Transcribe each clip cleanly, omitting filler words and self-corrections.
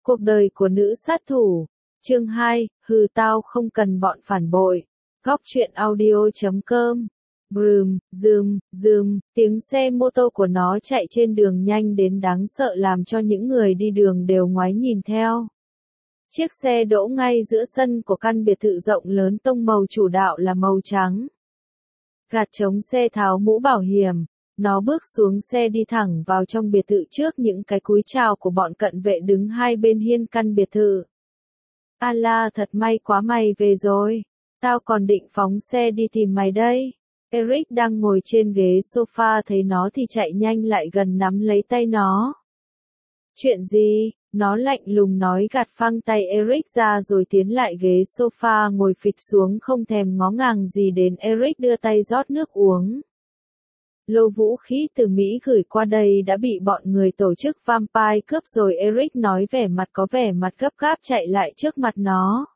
Cuộc đời của nữ sát thủ. Chương 2, tao không cần bọn phản bội. Góc truyện audio.com. Brum, zoom, tiếng xe mô tô của nó chạy trên đường nhanh đến đáng sợ làm cho những người đi đường đều ngoái nhìn theo. Chiếc xe đỗ ngay giữa sân của căn biệt thự rộng lớn, tông màu chủ đạo là màu trắng. Gạt chống xe, tháo mũ bảo hiểm, nó bước xuống xe đi thẳng vào trong biệt thự trước những cái cúi chào của bọn cận vệ đứng hai bên hiên căn biệt thự. Allah, thật may quá mày về rồi. Tao còn định phóng xe đi tìm mày đây. Eric đang ngồi trên ghế sofa thấy nó thì chạy nhanh lại gần nắm lấy tay nó. Chuyện gì? Nó lạnh lùng nói, gạt phăng tay Eric ra rồi tiến lại ghế sofa ngồi phịch xuống không thèm ngó ngàng gì đến Eric đưa tay rót nước uống. Lô vũ khí từ Mỹ gửi qua đây đã bị bọn người tổ chức Vampire cướp rồi, Eric nói, có vẻ mặt gấp gáp chạy lại trước mặt nó.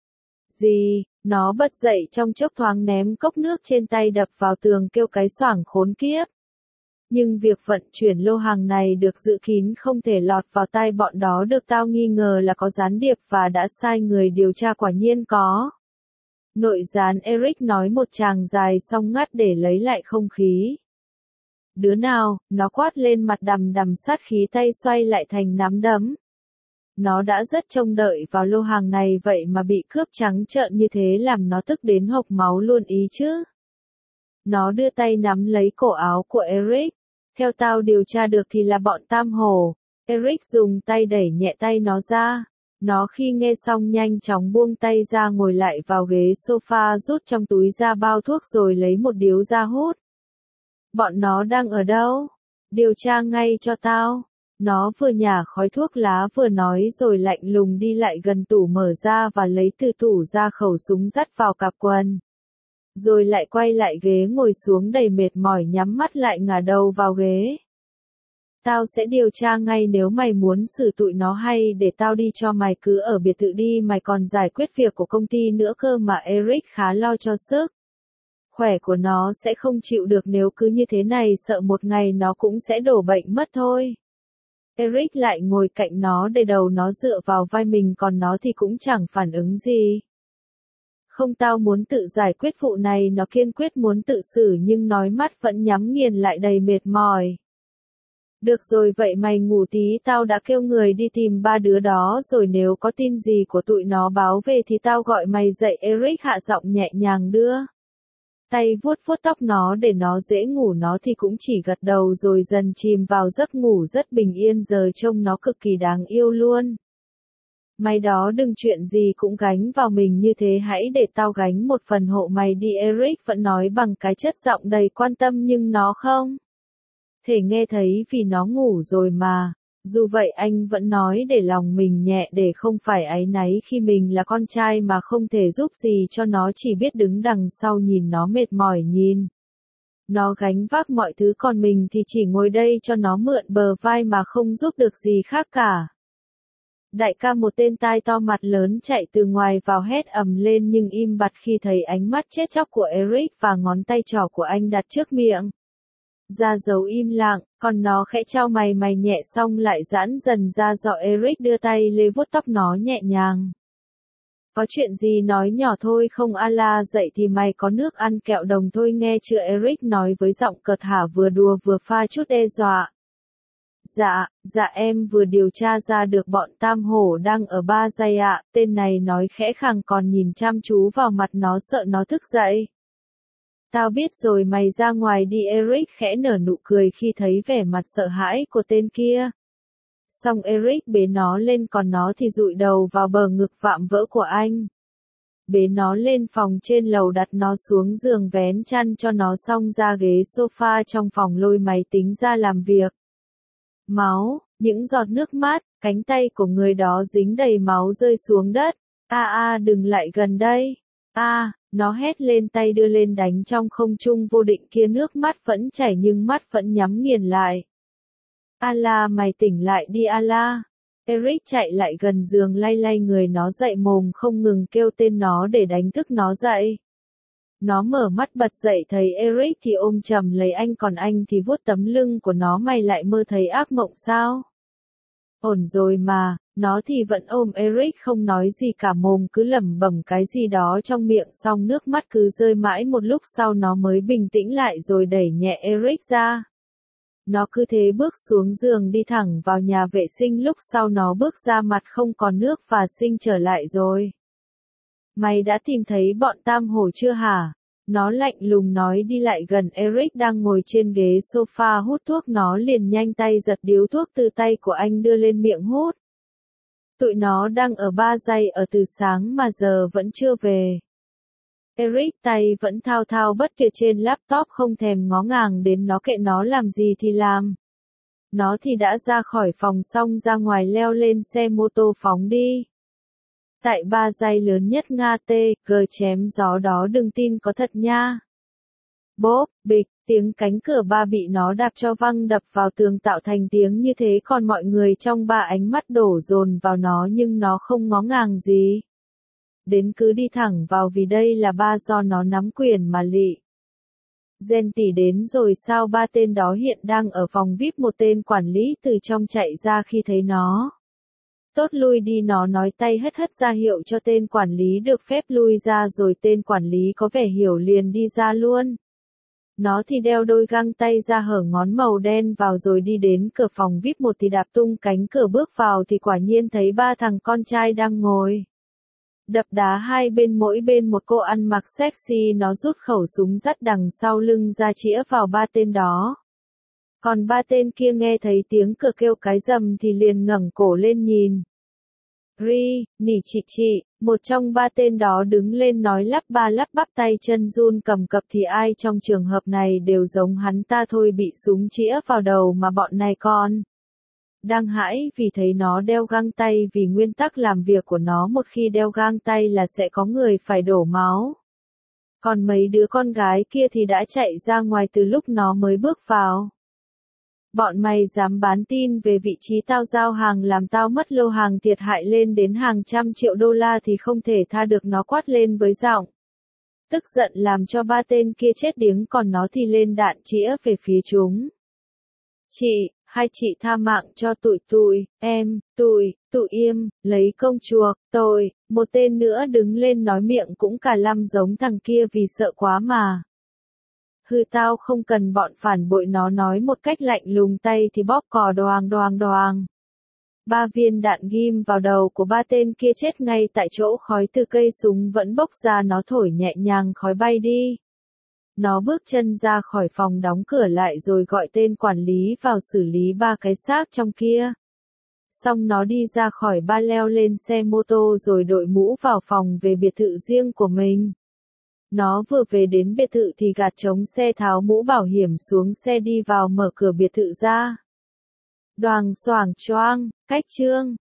Gì? Nó bật dậy trong chốc thoáng ném cốc nước trên tay đập vào tường kêu cái xoảng khốn kiếp. Nhưng việc vận chuyển lô hàng này được dự kín không thể lọt vào tai bọn đó được, tao nghi ngờ là có gián điệp và đã sai người điều tra, quả nhiên có. Nội gián, Eric nói một tràng dài xong ngắt để lấy lại không khí. Đứa nào? Nó quát lên, mặt đằm đằm sát khí, tay xoay lại thành nắm đấm. Nó đã rất trông đợi vào lô hàng này vậy mà bị cướp trắng trợn như thế làm nó tức đến hộc máu luôn ý chứ. Nó đưa tay nắm lấy cổ áo của Eric. Theo tao điều tra được thì là bọn Tam Hổ. Eric dùng tay đẩy nhẹ tay nó ra. Nó khi nghe xong nhanh chóng buông tay ra, ngồi lại vào ghế sofa, rút trong túi ra bao thuốc rồi lấy một điếu ra hút. Bọn nó đang ở đâu? Điều tra ngay cho tao. Nó vừa nhả khói thuốc lá vừa nói rồi lạnh lùng đi lại gần tủ mở ra và lấy từ tủ ra khẩu súng dắt vào cặp quần. Rồi lại quay lại ghế ngồi xuống đầy mệt mỏi, nhắm mắt lại ngả đầu vào ghế. Tao sẽ điều tra ngay, nếu mày muốn xử tụi nó hay để tao đi cho mày cứ ở biệt thự đi, mày còn giải quyết việc của công ty nữa cơ mà. Eric khá lo cho sức khỏe của nó sẽ không chịu được nếu cứ như thế này, sợ một ngày nó cũng sẽ đổ bệnh mất thôi. Eric lại ngồi cạnh nó để đầu nó dựa vào vai mình, còn nó thì cũng chẳng phản ứng gì. Không, tao muốn tự giải quyết vụ này, nó kiên quyết muốn tự xử nhưng nói mắt vẫn nhắm nghiền lại đầy mệt mỏi. Được rồi, vậy mày ngủ tí, tao đã kêu người đi tìm ba đứa đó rồi, nếu có tin gì của tụi nó báo về thì tao gọi mày dậy. Eric hạ giọng nhẹ nhàng, đưa tay vuốt vuốt tóc nó để nó dễ ngủ, nó thì cũng chỉ gật đầu rồi dần chìm vào giấc ngủ rất bình yên. Giờ trông nó cực kỳ đáng yêu luôn. Mày đó đừng chuyện gì cũng gánh vào mình như thế, hãy để tao gánh một phần hộ mày đi. Eric vẫn nói bằng cái chất giọng đầy quan tâm nhưng nó không thể nghe thấy vì nó ngủ rồi mà. Dù vậy anh vẫn nói để lòng mình nhẹ, để không phải áy náy khi mình là con trai mà không thể giúp gì cho nó, chỉ biết đứng đằng sau nhìn nó mệt mỏi, nhìn nó gánh vác mọi thứ, còn mình thì chỉ ngồi đây cho nó mượn bờ vai mà không giúp được gì khác cả. Đại ca, một tên tai to mặt lớn chạy từ ngoài vào hét ầm lên nhưng im bặt khi thấy ánh mắt chết chóc của Eric và ngón tay trỏ của anh đặt trước miệng. Ra dấu im lặng, còn nó khẽ chau mày nhẹ xong lại giãn dần ra dọ. Eric đưa tay lê vuốt tóc nó nhẹ nhàng. Có chuyện gì nói nhỏ thôi không? Allah, dậy thì mày có nước ăn kẹo đồng thôi nghe chưa? Eric nói với giọng cợt hả, vừa đùa vừa pha chút đe dọa. Dạ em vừa điều tra ra được bọn Tam Hổ đang ở Ba Giây ạ. Tên này nói khẽ khàng còn nhìn chăm chú vào mặt nó, sợ nó thức dậy. Tao biết rồi, mày ra ngoài đi. Eric khẽ nở nụ cười khi thấy vẻ mặt sợ hãi của tên kia. Xong Eric bế nó lên, còn nó thì dụi đầu vào bờ ngực vạm vỡ của anh. Bế nó lên phòng trên lầu, đặt nó xuống giường, vén chăn cho nó xong ra ghế sofa trong phòng lôi máy tính ra làm việc. Máu, những giọt nước mắt, cánh tay của người đó dính đầy máu rơi xuống đất. Đừng lại gần đây. Nó hét lên, tay đưa lên đánh trong không trung vô định kia, nước mắt vẫn chảy nhưng mắt vẫn nhắm nghiền lại. Allah, mày tỉnh lại đi Allah. Eric chạy lại gần giường, lay lay người nó dậy, mồm không ngừng kêu tên nó để đánh thức nó dậy. Nó mở mắt bật dậy thấy Eric thì ôm chầm lấy anh, còn anh thì vuốt tấm lưng của nó. Mày lại mơ thấy ác mộng sao? Ổn rồi mà, nó thì vẫn ôm Eric không nói gì cả, mồm cứ lẩm bẩm cái gì đó trong miệng, xong nước mắt cứ rơi mãi, một lúc sau nó mới bình tĩnh lại rồi đẩy nhẹ Eric ra. Nó cứ thế bước xuống giường đi thẳng vào nhà vệ sinh, lúc sau nó bước ra mặt không còn nước và sinh trở lại rồi. Mày đã tìm thấy bọn Tam Hổ chưa hả? Nó lạnh lùng nói, đi lại gần Eric đang ngồi trên ghế sofa hút thuốc, nó liền nhanh tay giật điếu thuốc từ tay của anh đưa lên miệng hút. Tụi nó đang ở Ba Giây ở từ sáng mà giờ vẫn chưa về. Eric tay vẫn thao thao bất tuyệt trên laptop, không thèm ngó ngàng đến nó, kệ nó làm gì thì làm. Nó thì đã ra khỏi phòng xong ra ngoài leo lên xe mô tô phóng đi. Tại Ba Giây lớn nhất Nga G chém gió đó, đừng tin có thật nha. Bốp, bịch, tiếng cánh cửa ba bị nó đạp cho văng đập vào tường tạo thành tiếng như thế, còn mọi người trong ba ánh mắt đổ dồn vào nó nhưng nó không ngó ngàng gì. Đến cứ đi thẳng vào, vì đây là ba do nó nắm quyền mà lị. Gen tỷ đến rồi sao? Ba tên đó hiện đang ở phòng VIP, một tên quản lý từ trong chạy ra khi thấy nó. Tốt, lui đi, nó nói, tay hất hất ra hiệu cho tên quản lý được phép lui ra, rồi tên quản lý có vẻ hiểu liền đi ra luôn. Nó thì đeo đôi găng tay ra hở ngón màu đen vào rồi đi đến cửa phòng VIP một thì đạp tung cánh cửa bước vào thì quả nhiên thấy ba thằng con trai đang ngồi. Đập đá hai bên, mỗi bên một cô ăn mặc sexy, nó rút khẩu súng dắt đằng sau lưng ra chĩa vào ba tên đó. Còn ba tên kia nghe thấy tiếng cửa kêu cái rầm thì liền ngẩng cổ lên nhìn. Ri, nỉ chị, một trong ba tên đó đứng lên nói lắp ba lắp bắp, tay chân run cầm cập, thì ai trong trường hợp này đều giống hắn ta thôi, bị súng chĩa vào đầu mà bọn này còn đang hãi vì thấy nó đeo găng tay, vì nguyên tắc làm việc của nó một khi đeo găng tay là sẽ có người phải đổ máu. Còn mấy đứa con gái kia thì đã chạy ra ngoài từ lúc nó mới bước vào. Bọn mày dám bán tin về vị trí tao giao hàng làm tao mất lô hàng thiệt hại lên đến hàng trăm triệu đô la thì không thể tha được, nó quát lên với giọng tức giận làm cho ba tên kia chết điếng, còn nó thì lên đạn chĩa về phía chúng. Hai chị tha mạng cho tụi em, tụi im, lấy công chuộc, tôi, một tên nữa đứng lên nói, miệng cũng cả lăm giống thằng kia vì sợ quá mà. Hừ, tao không cần bọn phản bội, nó nói một cách lạnh lùng, tay thì bóp cò đoàng. 3 viên đạn ghim vào đầu của ba tên kia, chết ngay tại chỗ, khói từ cây súng vẫn bốc ra, nó thổi nhẹ nhàng khói bay đi. Nó bước chân ra khỏi phòng, đóng cửa lại rồi gọi tên quản lý vào xử lý ba cái xác trong kia. Xong nó đi ra khỏi ba, leo lên xe mô tô rồi đội mũ vào phòng về biệt thự riêng của mình. Nó vừa về đến biệt thự thì gạt trống xe, tháo mũ bảo hiểm xuống xe, đi vào mở cửa biệt thự ra. Đoàng xoảng choang, cách chương.